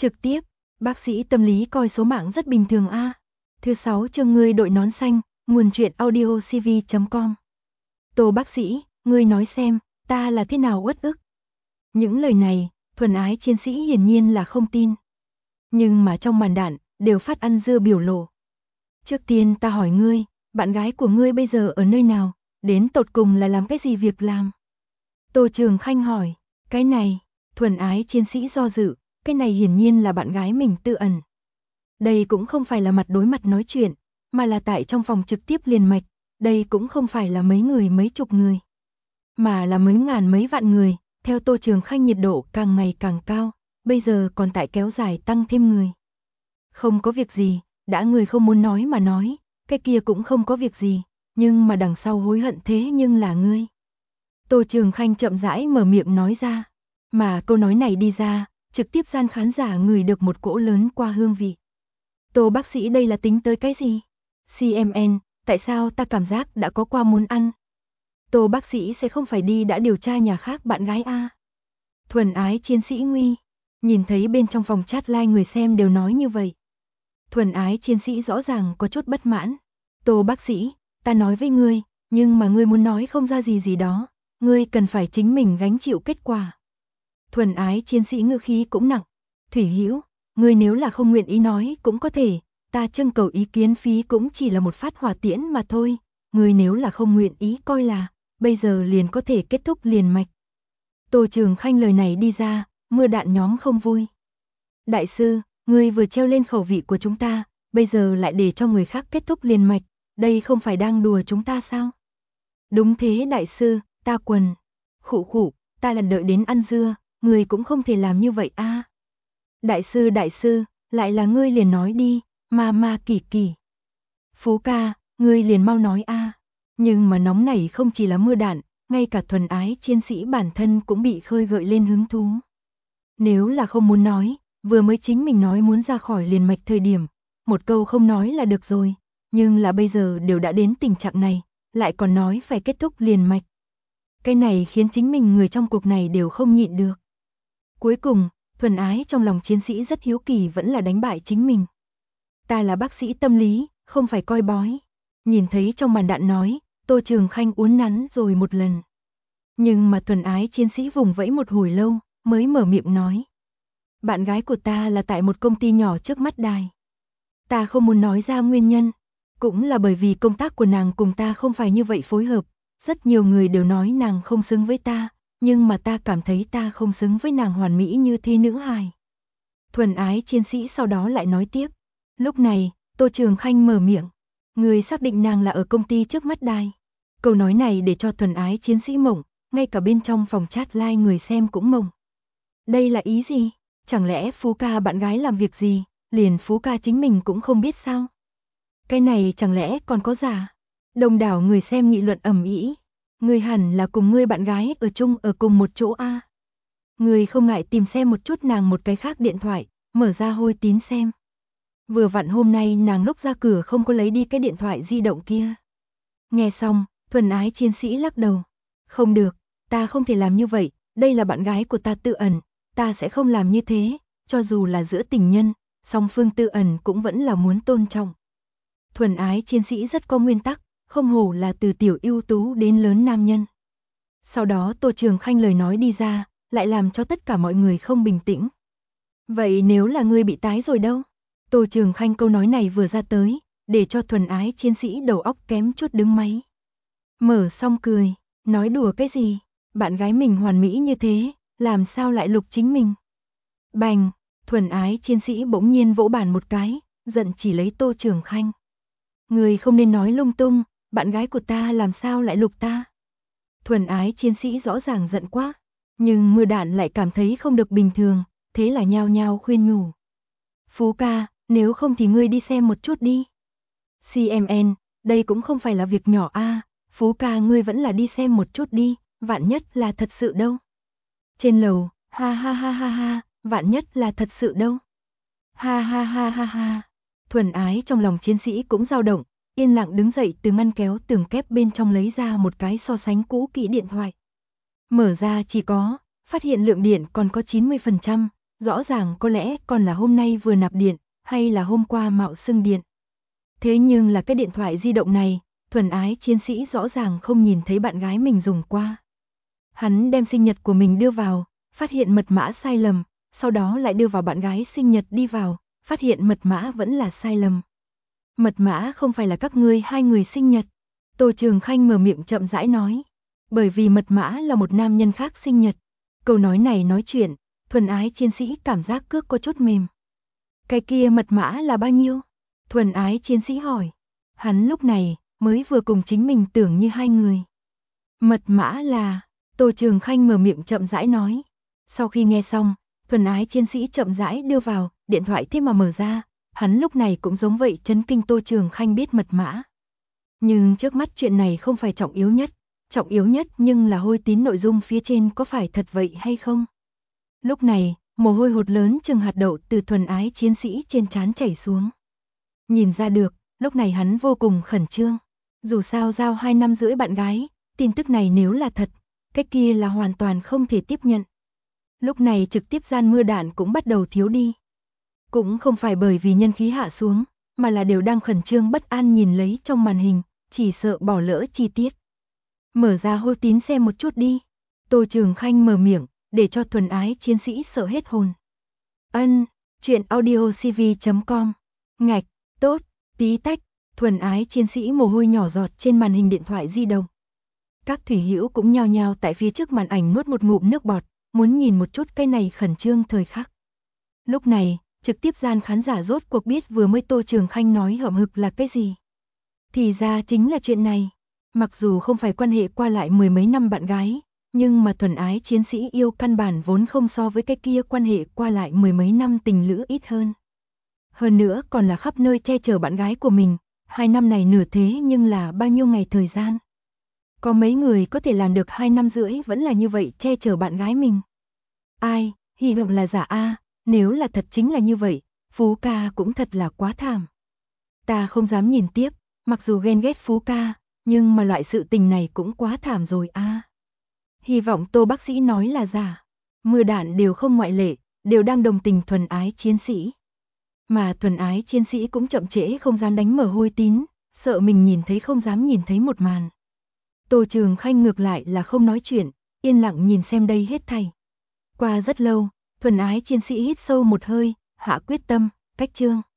Trực tiếp, bác sĩ tâm lý coi số mạng rất bình thường a. Thứ 6 chương ngươi đội nón xanh, nguồn truyện audio cv.com. Tô bác sĩ, ngươi nói xem, ta là thế nào uất ức. Những lời này, thuần ái chiến sĩ hiển nhiên là không tin. Nhưng mà trong màn đạn, đều phát ăn dưa biểu lộ. Trước tiên ta hỏi ngươi, bạn gái của ngươi bây giờ ở nơi nào, đến tột cùng là làm cái gì việc làm? Tô Trường Khanh hỏi, cái này, thuần ái chiến sĩ do dự, cái này hiển nhiên là bạn gái mình tự ẩn. Đây cũng không phải là mặt đối mặt nói chuyện, mà là tại trong phòng trực tiếp liền mạch, đây cũng không phải là mấy người mấy chục người, mà là mấy ngàn mấy vạn người, theo Tô Trường Khanh nhiệt độ càng ngày càng cao, bây giờ còn tại kéo dài tăng thêm người. Không có việc gì, đã người không muốn nói mà nói, cái kia cũng không có việc gì, nhưng mà đằng sau hối hận thế nhưng là ngươi. Tô Trường Khanh chậm rãi mở miệng nói ra, mà câu nói này đi ra, trực tiếp gian khán giả ngửi được một cỗ lớn qua hương vị. Tô bác sĩ đây là tính tới cái gì? CMN, tại sao ta cảm giác đã có qua muốn ăn? Tô bác sĩ sẽ không phải đi đã điều tra nhà khác bạn gái a? Thuần ái chiến sĩ nguy, nhìn thấy bên trong phòng chat live người xem đều nói như vậy. Thuần ái chiến sĩ rõ ràng có chút bất mãn. Tô bác sĩ, ta nói với ngươi, nhưng mà ngươi muốn nói không ra gì gì đó, ngươi cần phải chính mình gánh chịu kết quả. Thuần ái chiến sĩ ngữ khí cũng nặng. Thủy Hữu, ngươi nếu là không nguyện ý nói cũng có thể, ta trưng cầu ý kiến phí cũng chỉ là một phát hỏa tiễn mà thôi, ngươi nếu là không nguyện ý coi là, bây giờ liền có thể kết thúc liền mạch. Tô Trường Khanh lời này đi ra, mưa đạn nhóm không vui. Đại sư, ngươi vừa treo lên khẩu vị của chúng ta, bây giờ lại để cho người khác kết thúc liền mạch, đây không phải đang đùa chúng ta sao? Đúng thế đại sư, ta quần. Khụ khụ, ta là đợi đến ăn dưa, người cũng không thể làm như vậy a. Đại sư, lại là ngươi liền nói đi, ma kỳ kỳ. Phú ca, ngươi liền mau nói a. Nhưng mà nóng này không chỉ là mưa đạn, ngay cả thuần ái chiến sĩ bản thân cũng bị khơi gợi lên hứng thú. Nếu là không muốn nói, vừa mới chính mình nói muốn ra khỏi liền mạch thời điểm, một câu không nói là được rồi, nhưng là bây giờ đều đã đến tình trạng này, lại còn nói phải kết thúc liền mạch. Cái này khiến chính mình người trong cuộc này đều không nhịn được. Cuối cùng, thuần ái trong lòng chiến sĩ rất hiếu kỳ vẫn là đánh bại chính mình. Ta là bác sĩ tâm lý, không phải coi bói. Nhìn thấy trong màn đạn nói, Tô Trường Khanh uốn nắn rồi một lần. Nhưng mà thuần ái chiến sĩ vùng vẫy một hồi lâu, mới mở miệng nói. Bạn gái của ta là tại một công ty nhỏ trước mắt đài. Ta không muốn nói ra nguyên nhân, cũng là bởi vì công tác của nàng cùng ta không phải như vậy phối hợp. Rất nhiều người đều nói nàng không xứng với ta, nhưng mà ta cảm thấy ta không xứng với nàng hoàn mỹ như thế nữ hài. Thuần ái chiến sĩ sau đó lại nói tiếp. Lúc này, Tô Trường Khanh mở miệng. Người xác định nàng là ở công ty trước mắt đài. Câu nói này để cho thuần ái chiến sĩ mộng, ngay cả bên trong phòng chat live người xem cũng mộng. Đây là ý gì? Chẳng lẽ Phú ca bạn gái làm việc gì, liền Phú ca chính mình cũng không biết sao? Cái này chẳng lẽ còn có giả? Đông đảo người xem nghị luận ầm ĩ. Người hẳn là cùng ngươi bạn gái ở chung ở cùng một chỗ a. Người không ngại tìm xem một chút nàng một cái khác điện thoại, mở ra hôi tín xem. Vừa vặn hôm nay nàng lúc ra cửa không có lấy đi cái điện thoại di động kia. Nghe xong, thuần ái chiến sĩ lắc đầu. Không được, ta không thể làm như vậy, đây là bạn gái của ta tự ẩn, ta sẽ không làm như thế, cho dù là giữa tình nhân, song phương tự ẩn cũng vẫn là muốn tôn trọng. Thuần ái chiến sĩ rất có nguyên tắc, không hổ là từ tiểu ưu tú đến lớn nam nhân. Sau đó Tô Trường Khanh lời nói đi ra, lại làm cho tất cả mọi người không bình tĩnh. Vậy nếu là ngươi bị tái rồi đâu? Tô Trường Khanh câu nói này vừa ra tới, để cho thuần ái chiến sĩ đầu óc kém chút đứng máy. Mở xong cười, nói đùa cái gì? Bạn gái mình hoàn mỹ như thế, làm sao lại lục chính mình? Bành, thuần ái chiến sĩ bỗng nhiên vỗ bàn một cái, giận chỉ lấy Tô Trường Khanh. Người không nên nói lung tung, bạn gái của ta làm sao lại lục ta? Thuần ái chiến sĩ rõ ràng giận quá, nhưng mưa đạn lại cảm thấy không được bình thường, thế là nhao nhao khuyên nhủ. Phú ca, nếu không thì ngươi đi xem một chút đi. CMN, đây cũng không phải là việc nhỏ a, Phú ca ngươi vẫn là đi xem một chút đi, vạn nhất là thật sự đâu. Trên lầu, ha ha ha ha ha, vạn nhất là thật sự đâu. Ha ha ha ha ha. Thuần ái trong lòng chiến sĩ cũng dao động, yên lặng đứng dậy từ ngăn kéo tường kép bên trong lấy ra một cái so sánh cũ kỹ điện thoại. Mở ra chỉ có, phát hiện lượng điện còn có 90%, Rõ ràng có lẽ còn là hôm nay vừa nạp điện, hay là hôm qua mạo xưng điện. Thế nhưng là cái điện thoại di động này, thuần ái chiến sĩ rõ ràng không nhìn thấy bạn gái mình dùng qua. Hắn đem sinh nhật của mình đưa vào, phát hiện mật mã sai lầm, sau đó lại đưa vào bạn gái sinh nhật đi vào, phát hiện mật mã vẫn là sai lầm. Mật mã không phải là các ngươi hai người sinh nhật. Tô Trường Khanh mở miệng chậm rãi nói. Bởi vì mật mã là một nam nhân khác sinh nhật. Câu nói này nói chuyện, thuần ái chiến sĩ cảm giác cước có chút mềm. Cái kia mật mã là bao nhiêu? Thuần ái chiến sĩ hỏi. Hắn lúc này mới vừa cùng chính mình tưởng như hai người. Mật mã là... Tô Trường Khanh mở miệng chậm rãi nói. Sau khi nghe xong, thuần ái chiến sĩ chậm rãi đưa vào, điện thoại thế mà mở ra. Hắn lúc này cũng giống vậy chấn kinh Tô Trường Khanh biết mật mã. Nhưng trước mắt chuyện này không phải trọng yếu nhất. Trọng yếu nhất nhưng là hôi tín nội dung phía trên có phải thật vậy hay không? Lúc này, mồ hôi hột lớn chừng hạt đậu từ thuần ái chiến sĩ trên trán chảy xuống. Nhìn ra được, lúc này hắn vô cùng khẩn trương. Dù sao giao 2 năm rưỡi bạn gái, tin tức này nếu là thật, cái kia là hoàn toàn không thể tiếp nhận. Lúc này trực tiếp gian mưa đạn cũng bắt đầu thiếu đi. Cũng không phải bởi vì nhân khí hạ xuống, mà là đều đang khẩn trương bất an nhìn lấy trong màn hình, chỉ sợ bỏ lỡ chi tiết. Mở ra hôi tín xem một chút đi. Tô Trường Khanh mở miệng, để cho thuần ái chiến sĩ sợ hết hồn. Chuyện audiocv.com. Ngạch, tốt, tí tách, thuần ái chiến sĩ mồ hôi nhỏ giọt trên màn hình điện thoại di động. Các thủy hữu cũng nhao nhao tại phía trước màn ảnh nuốt một ngụm nước bọt, muốn nhìn một chút cái này khẩn trương thời khắc. Lúc này, trực tiếp gian khán giả rốt cuộc biết vừa mới Tô Trường Khanh nói hậm hực là cái gì. Thì ra chính là chuyện này. Mặc dù không phải quan hệ qua lại mười mấy năm bạn gái, nhưng mà thuần ái chiến sĩ yêu căn bản vốn không so với cái kia quan hệ qua lại mười mấy năm tình lữ ít hơn. Hơn nữa còn là khắp nơi che chở bạn gái của mình, 2 năm này nửa thế nhưng là bao nhiêu ngày thời gian. Có mấy người có thể làm được 2 năm rưỡi vẫn là như vậy che chở bạn gái mình. Ai, hy vọng là giả a, nếu là thật chính là như vậy, Phú ca cũng thật là quá thảm. Ta không dám nhìn tiếp, mặc dù ghen ghét Phú ca, nhưng mà loại sự tình này cũng quá thảm rồi a. Hy vọng Tô bác sĩ nói là giả. Mưa đạn đều không ngoại lệ, đều đang đồng tình thuần ái chiến sĩ. Mà thuần ái chiến sĩ cũng chậm trễ không dám đánh mở hôi tín, sợ mình nhìn thấy không dám nhìn thấy một màn. Tô Trường Khanh ngược lại là không nói chuyện, yên lặng nhìn xem đây hết thảy. Qua rất lâu, thuần ái chiến sĩ hít sâu một hơi, hạ quyết tâm, cách chương.